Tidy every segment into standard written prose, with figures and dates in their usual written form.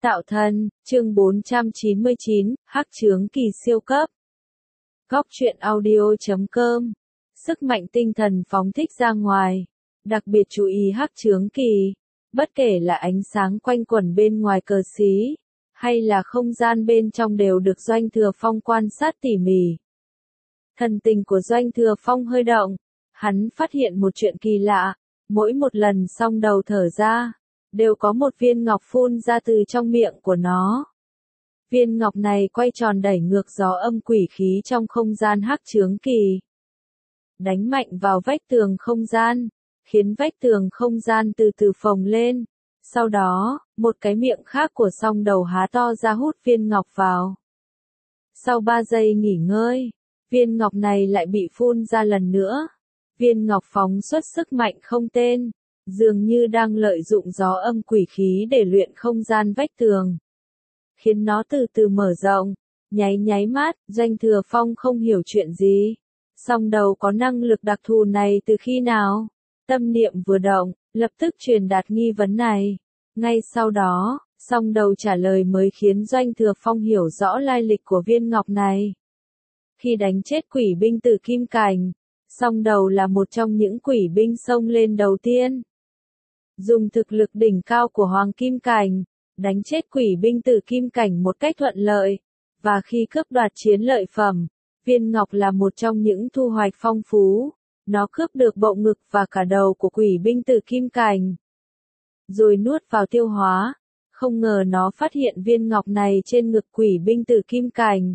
Tạo thân, chương 499, Hắc chướng kỳ siêu cấp. Góc truyện audio.com. Sức mạnh tinh thần phóng thích ra ngoài. Đặc biệt chú ý hắc chướng kỳ. Bất kể là ánh sáng quanh quẩn bên ngoài cờ xí, hay là không gian bên trong đều được Doanh Thừa Phong quan sát tỉ mỉ. Thần tình của Doanh Thừa Phong hơi động. Hắn phát hiện một chuyện kỳ lạ. Mỗi một lần song đầu thở ra, đều có một viên ngọc phun ra từ trong miệng của nó. Viên ngọc này quay tròn đẩy ngược gió âm quỷ khí trong không gian hắc chướng kỳ. Đánh mạnh vào vách tường không gian, khiến vách tường không gian từ từ phồng lên. Sau đó, một cái miệng khác của song đầu há to ra hút viên ngọc vào. Sau 3 giây nghỉ ngơi, viên ngọc này lại bị phun ra lần nữa. Viên ngọc phóng xuất sức mạnh không tên, dường như đang lợi dụng gió âm quỷ khí để luyện không gian vách tường, khiến nó từ từ mở rộng. Nháy mắt, Doanh Thừa Phong không hiểu chuyện gì. Song đầu có năng lực đặc thù này từ khi nào? Tâm niệm vừa động, lập tức truyền đạt nghi vấn này. Ngay sau đó, song đầu trả lời mới khiến Doanh Thừa Phong hiểu rõ lai lịch của viên ngọc này. Khi đánh chết quỷ binh Tử Kim Cảnh, song đầu là một trong những quỷ binh xông lên đầu tiên. Dùng thực lực đỉnh cao của Hoàng Kim Cảnh, đánh chết quỷ binh Tử Kim Cảnh một cách thuận lợi, và khi cướp đoạt chiến lợi phẩm, viên ngọc là một trong những thu hoạch phong phú. Nó cướp được bộ ngực và cả đầu của quỷ binh Tử Kim Cảnh, rồi nuốt vào tiêu hóa. Không ngờ nó phát hiện viên ngọc này trên ngực quỷ binh Tử Kim Cảnh.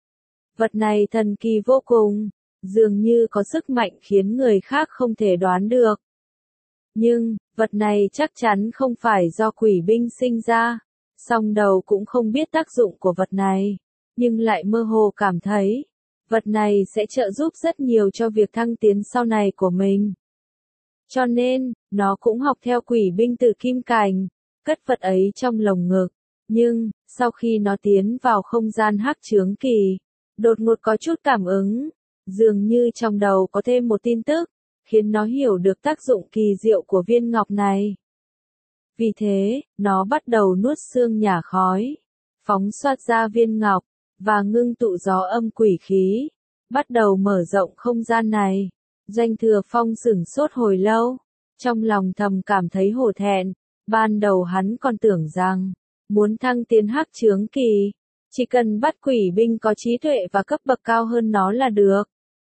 Vật này thần kỳ vô cùng, dường như có sức mạnh khiến người khác không thể đoán được. Nhưng, vật này chắc chắn không phải do quỷ binh sinh ra. Song đầu cũng không biết tác dụng của vật này, nhưng lại mơ hồ cảm thấy, vật này sẽ trợ giúp rất nhiều cho việc thăng tiến sau này của mình. Cho nên, nó cũng học theo quỷ binh Tử Kim Cảnh, cất vật ấy trong lồng ngực. Nhưng, sau khi nó tiến vào không gian hắc chướng kỳ, đột ngột có chút cảm ứng, dường như trong đầu có thêm một tin tức, khiến nó hiểu được tác dụng kỳ diệu của viên ngọc này. Vì thế, nó bắt đầu nuốt xương nhả khói, phóng xoát ra viên ngọc, và ngưng tụ gió âm quỷ khí, bắt đầu mở rộng không gian này. Doanh Thừa Phong sửng sốt hồi lâu, trong lòng thầm cảm thấy hổ thẹn. Ban đầu hắn còn tưởng rằng, muốn thăng tiến hắc chướng kỳ, chỉ cần bắt quỷ binh có trí tuệ và cấp bậc cao hơn nó là được.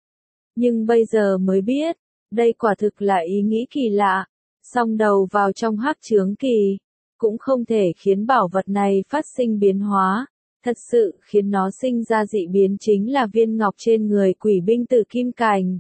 Nhưng bây giờ mới biết, đây quả thực là ý nghĩ kỳ lạ. Song đầu vào trong hắc chướng kỳ, cũng không thể khiến bảo vật này phát sinh biến hóa. Thật sự khiến nó sinh ra dị biến chính là viên ngọc trên người quỷ binh Tử Kim Cảnh.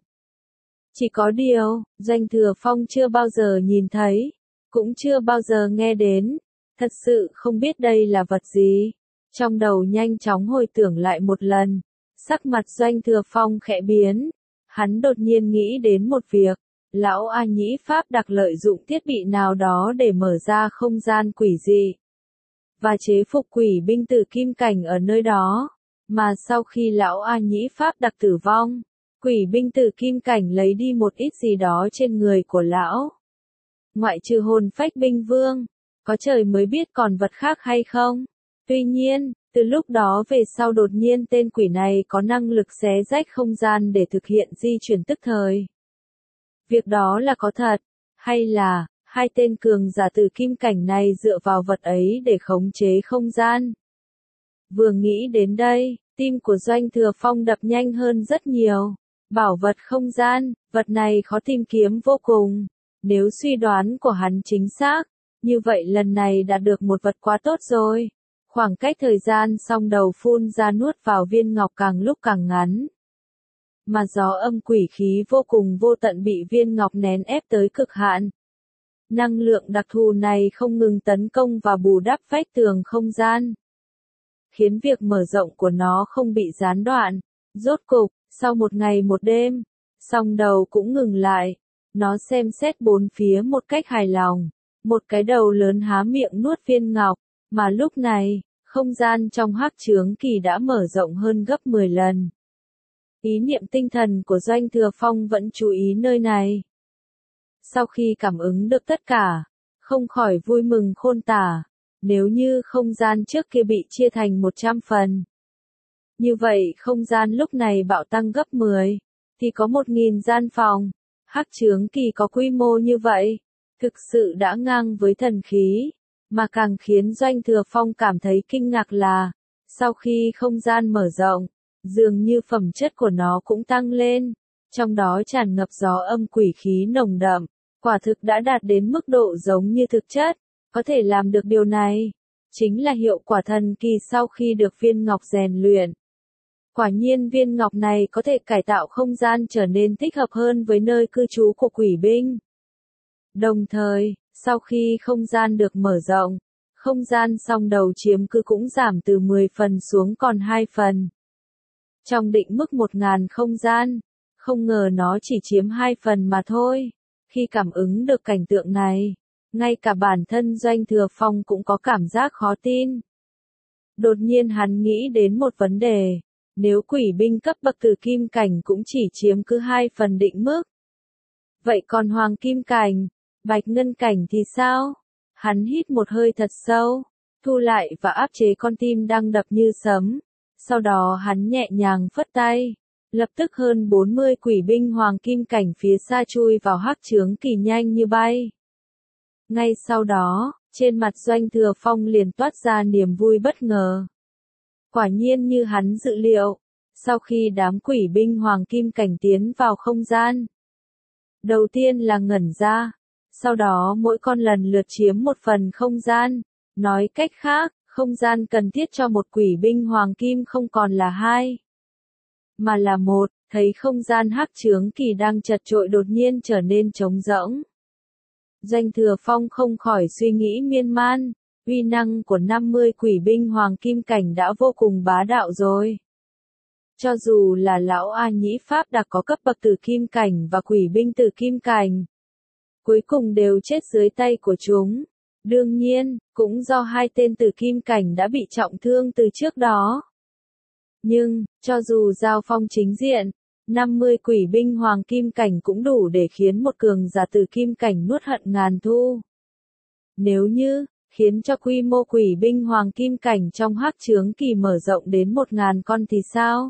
Chỉ có điều, Doanh Thừa Phong chưa bao giờ nhìn thấy, cũng chưa bao giờ nghe đến, thật sự không biết đây là vật gì. Trong đầu nhanh chóng hồi tưởng lại một lần, sắc mặt Doanh Thừa Phong khẽ biến. Hắn đột nhiên nghĩ đến một việc, lão A Nhĩ Pháp đặc lợi dụng thiết bị nào đó để mở ra không gian quỷ dị, và chế phục quỷ binh Tử Kim Cảnh ở nơi đó. Mà sau khi lão A Nhĩ Pháp đặc tử vong, quỷ binh Tử Kim Cảnh lấy đi một ít gì đó trên người của lão. Ngoại trừ hồn phách binh vương, có trời mới biết còn vật khác hay không. Tuy nhiên, từ lúc đó về sau đột nhiên tên quỷ này có năng lực xé rách không gian để thực hiện di chuyển tức thời. Việc đó là có thật, hay là, hai tên cường giả Tử Kim Cảnh này dựa vào vật ấy để khống chế không gian? Vừa nghĩ đến đây, tim của Doanh Thừa Phong đập nhanh hơn rất nhiều. Bảo vật không gian, vật này khó tìm kiếm vô cùng. Nếu suy đoán của hắn chính xác, như vậy lần này đã được một vật quá tốt rồi. Khoảng cách thời gian song đầu phun ra nuốt vào viên ngọc càng lúc càng ngắn. Mà gió âm quỷ khí vô cùng vô tận bị viên ngọc nén ép tới cực hạn. Năng lượng đặc thù này không ngừng tấn công và bù đắp vách tường không gian, khiến việc mở rộng của nó không bị gián đoạn. Rốt cục, sau một ngày một đêm, song đầu cũng ngừng lại. Nó xem xét bốn phía một cách hài lòng. Một cái đầu lớn há miệng nuốt viên ngọc, mà lúc này, không gian trong hắc chướng kỳ đã mở rộng hơn gấp 10 lần. Ý niệm tinh thần của Doanh Thừa Phong vẫn chú ý nơi này. Sau khi cảm ứng được tất cả, không khỏi vui mừng khôn tả. Nếu như không gian trước kia bị chia thành 100 phần, như vậy không gian lúc này bạo tăng gấp 10, thì có 1.000 gian phòng. Hắc chướng kỳ có quy mô như vậy, thực sự đã ngang với thần khí, mà càng khiến Doanh Thừa Phong cảm thấy kinh ngạc là, sau khi không gian mở rộng, dường như phẩm chất của nó cũng tăng lên, trong đó tràn ngập gió âm quỷ khí nồng đậm, quả thực đã đạt đến mức độ giống như thực chất, có thể làm được điều này, chính là hiệu quả thần kỳ sau khi được viên ngọc rèn luyện. Quả nhiên viên ngọc này có thể cải tạo không gian trở nên thích hợp hơn với nơi cư trú của quỷ binh. Đồng thời, sau khi không gian được mở rộng, không gian song đầu chiếm cứ cũng giảm từ 10 phần xuống còn 2 phần. Trong định mức 1.000 không gian, không ngờ nó chỉ chiếm 2 phần mà thôi. Khi cảm ứng được cảnh tượng này, ngay cả bản thân Doanh Thừa Phong cũng có cảm giác khó tin. Đột nhiên hắn nghĩ đến một vấn đề. Nếu quỷ binh cấp bậc tử kim cảnh cũng chỉ chiếm cứ 2 phần định mức, vậy còn hoàng kim cảnh, bạch ngân cảnh thì sao? Hắn hít một hơi thật sâu, thu lại và áp chế con tim đang đập như sấm. Sau đó hắn nhẹ nhàng phất tay, lập tức hơn 40 quỷ binh hoàng kim cảnh phía xa chui vào hắc chướng kỳ nhanh như bay. Ngay sau đó, trên mặt Doanh Thừa Phong liền toát ra niềm vui bất ngờ. Quả nhiên như hắn dự liệu, sau khi đám quỷ binh hoàng kim cảnh tiến vào không gian, đầu tiên là ngẩn ra, sau đó mỗi con lần lượt chiếm một phần không gian, nói cách khác, không gian cần thiết cho một quỷ binh hoàng kim không còn là 2, mà là 1, thấy không gian hắc chướng kỳ đang chật chội đột nhiên trở nên trống rỗng. Doanh Thừa Phong không khỏi suy nghĩ miên man. Uy năng của 50 quỷ binh hoàng kim cảnh đã vô cùng bá đạo rồi. Cho dù là lão A Nhĩ Pháp Đặc có cấp bậc tử kim cảnh và quỷ binh tử kim cảnh, cuối cùng đều chết dưới tay của chúng. Đương nhiên, cũng do 2 tên tử kim cảnh đã bị trọng thương từ trước đó. Nhưng, cho dù giao phong chính diện, 50 quỷ binh hoàng kim cảnh cũng đủ để khiến một cường giả tử kim cảnh nuốt hận ngàn thu. Nếu như khiến cho quy mô quỷ binh hoàng kim cảnh trong hắc chướng kỳ mở rộng đến 1.000 con thì sao?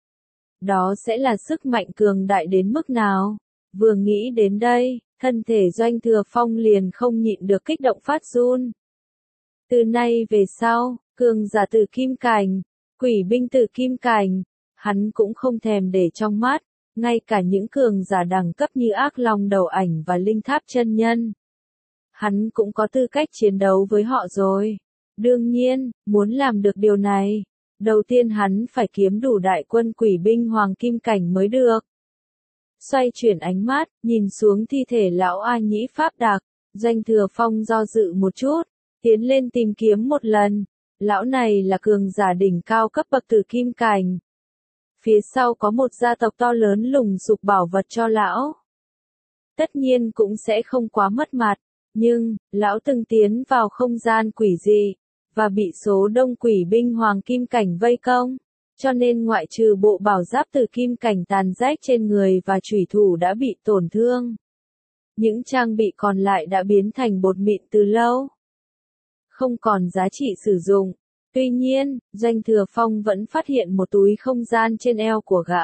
Đó sẽ là sức mạnh cường đại đến mức nào? Vừa nghĩ đến đây, thân thể Doanh Thừa Phong liền không nhịn được kích động phát run. Từ nay về sau, cường giả tử kim cảnh, quỷ binh tử kim cảnh, hắn cũng không thèm để trong mắt, ngay cả những cường giả đẳng cấp như Ác Long Đầu Ảnh và Linh Tháp Chân Nhân. Hắn cũng có tư cách chiến đấu với họ rồi. Đương nhiên, muốn làm được điều này, đầu tiên hắn phải kiếm đủ đại quân quỷ binh hoàng kim cảnh mới được. Xoay chuyển ánh mắt, nhìn xuống thi thể lão A Nhĩ Pháp Đặc, Doanh Thừa Phong do dự một chút, tiến lên tìm kiếm một lần. Lão này là cường giả đỉnh cao cấp bậc tử kim cảnh. Phía sau có một gia tộc to lớn lùng sục bảo vật cho lão. Tất nhiên cũng sẽ không quá mất mặt. Nhưng, lão từng tiến vào không gian quỷ dị, và bị số đông quỷ binh hoàng kim cảnh vây công, cho nên ngoại trừ bộ bảo giáp tử kim cảnh tàn rách trên người và chủy thủ đã bị tổn thương. Những trang bị còn lại đã biến thành bột mịn từ lâu, không còn giá trị sử dụng. Tuy nhiên, Doanh Thừa Phong vẫn phát hiện một túi không gian trên eo của gã.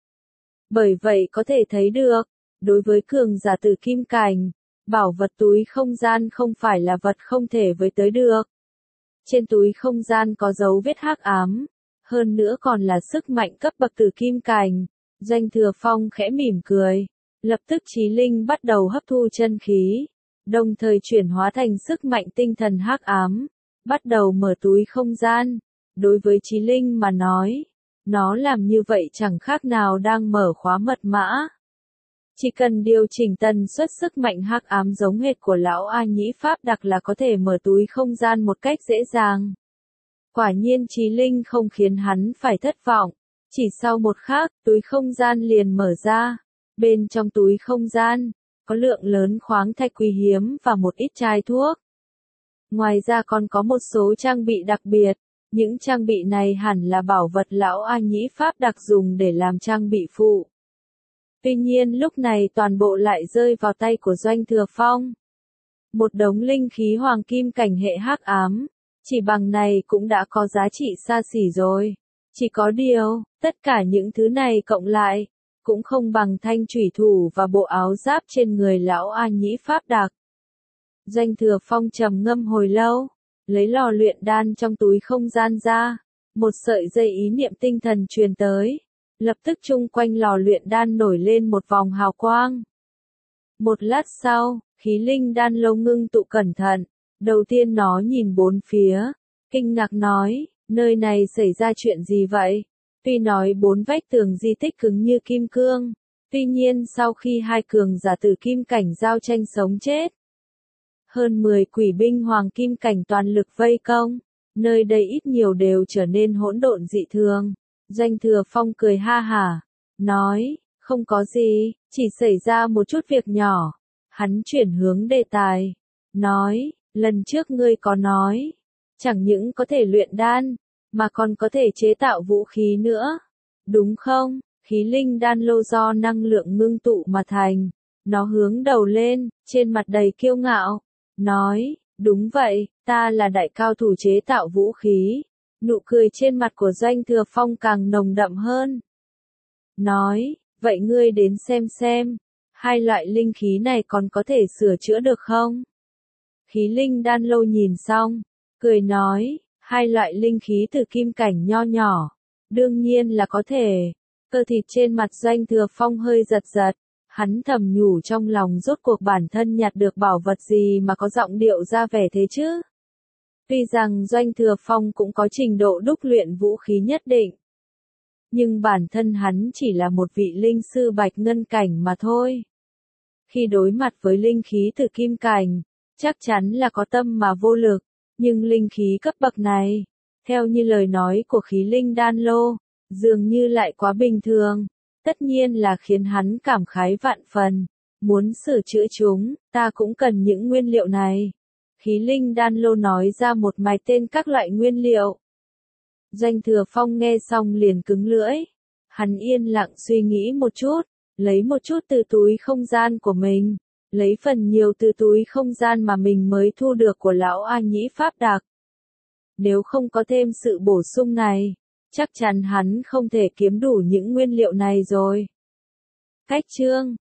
Bởi vậy có thể thấy được, đối với cường giả tử kim cảnh, bảo vật túi không gian không phải là vật không thể với tới được. Trên túi không gian có dấu vết hắc ám, hơn nữa còn là sức mạnh cấp bậc tử kim cảnh. Doanh Thừa Phong khẽ mỉm cười, lập tức chí linh bắt đầu hấp thu chân khí, đồng thời chuyển hóa thành sức mạnh tinh thần hắc ám, bắt đầu mở túi không gian. Đối với chí linh mà nói, nó làm như vậy chẳng khác nào đang mở khóa mật mã. Chỉ cần điều chỉnh tần suất sức mạnh hắc ám giống hệt của lão A Nhĩ Pháp Đặc là có thể mở túi không gian một cách dễ dàng. Quả nhiên chí linh không khiến hắn phải thất vọng. Chỉ sau một khắc, túi không gian liền mở ra. Bên trong túi không gian, có lượng lớn khoáng thạch quý hiếm và một ít chai thuốc. Ngoài ra còn có một số trang bị đặc biệt. Những trang bị này hẳn là bảo vật lão A Nhĩ Pháp Đặc dùng để làm trang bị phụ. Tuy nhiên lúc này toàn bộ lại rơi vào tay của Doanh Thừa Phong. Một đống linh khí hoàng kim cảnh hệ hắc ám, Chỉ bằng này cũng đã có giá trị xa xỉ rồi. Chỉ có điều, tất cả những thứ này cộng lại, cũng không bằng thanh thủy thủ và bộ áo giáp trên người lão A Nhĩ Pháp Đạc. Doanh Thừa Phong trầm ngâm hồi lâu, lấy lò luyện đan trong túi không gian ra, một sợi dây ý niệm tinh thần truyền tới, lập tức chung quanh lò luyện đan nổi lên một vòng hào quang. Một lát sau, khí linh đan lô ngưng tụ cẩn thận, đầu tiên nó nhìn bốn phía, kinh ngạc nói, nơi này xảy ra chuyện gì vậy? Tuy nói bốn vách tường di tích cứng như kim cương, tuy nhiên sau khi hai cường giả tử kim cảnh giao tranh sống chết, hơn 10 quỷ binh hoàng kim cảnh toàn lực vây công, nơi đây ít nhiều đều trở nên hỗn độn dị thường. Doanh Thừa Phong cười ha hả, nói, không có gì, chỉ xảy ra một chút việc nhỏ. Hắn chuyển hướng đề tài, nói, lần trước ngươi có nói, chẳng những có thể luyện đan, mà còn có thể chế tạo vũ khí nữa, đúng không? Khí linh đan lô do năng lượng ngưng tụ mà thành, nó hướng đầu lên, trên mặt đầy kiêu ngạo, nói, đúng vậy, ta là đại cao thủ chế tạo vũ khí. Nụ cười trên mặt của Doanh Thừa Phong càng nồng đậm hơn. Nói, vậy ngươi đến xem, hai loại linh khí này còn có thể sửa chữa được không? Khí linh đan lô nhìn xong, cười nói, hai loại linh khí từ kim cảnh nho nhỏ, đương nhiên là có thể. Cơ thịt trên mặt Doanh Thừa Phong hơi giật giật, hắn thầm nhủ trong lòng rốt cuộc bản thân nhặt được bảo vật gì mà có giọng điệu ra vẻ thế chứ? Tuy rằng Doanh Thừa Phong cũng có trình độ đúc luyện vũ khí nhất định, nhưng bản thân hắn chỉ là một vị linh sư bạch ngân cảnh mà thôi. Khi đối mặt với linh khí từ kim cảnh, chắc chắn là có tâm mà vô lực, nhưng linh khí cấp bậc này, theo như lời nói của khí linh đan lô, dường như lại quá bình thường, tất nhiên là khiến hắn cảm khái vạn phần, muốn sửa chữa chúng, ta cũng cần những nguyên liệu này. Khí linh đan lô nói ra một mạch tên các loại nguyên liệu. Doanh Thừa Phong nghe xong liền cứng lưỡi. Hắn yên lặng suy nghĩ một chút, lấy một chút từ túi không gian của mình, lấy phần nhiều từ túi không gian mà mình mới thu được của lão A Nhĩ Pháp Đạc. Nếu không có thêm sự bổ sung này, chắc chắn hắn không thể kiếm đủ những nguyên liệu này rồi. Cách chương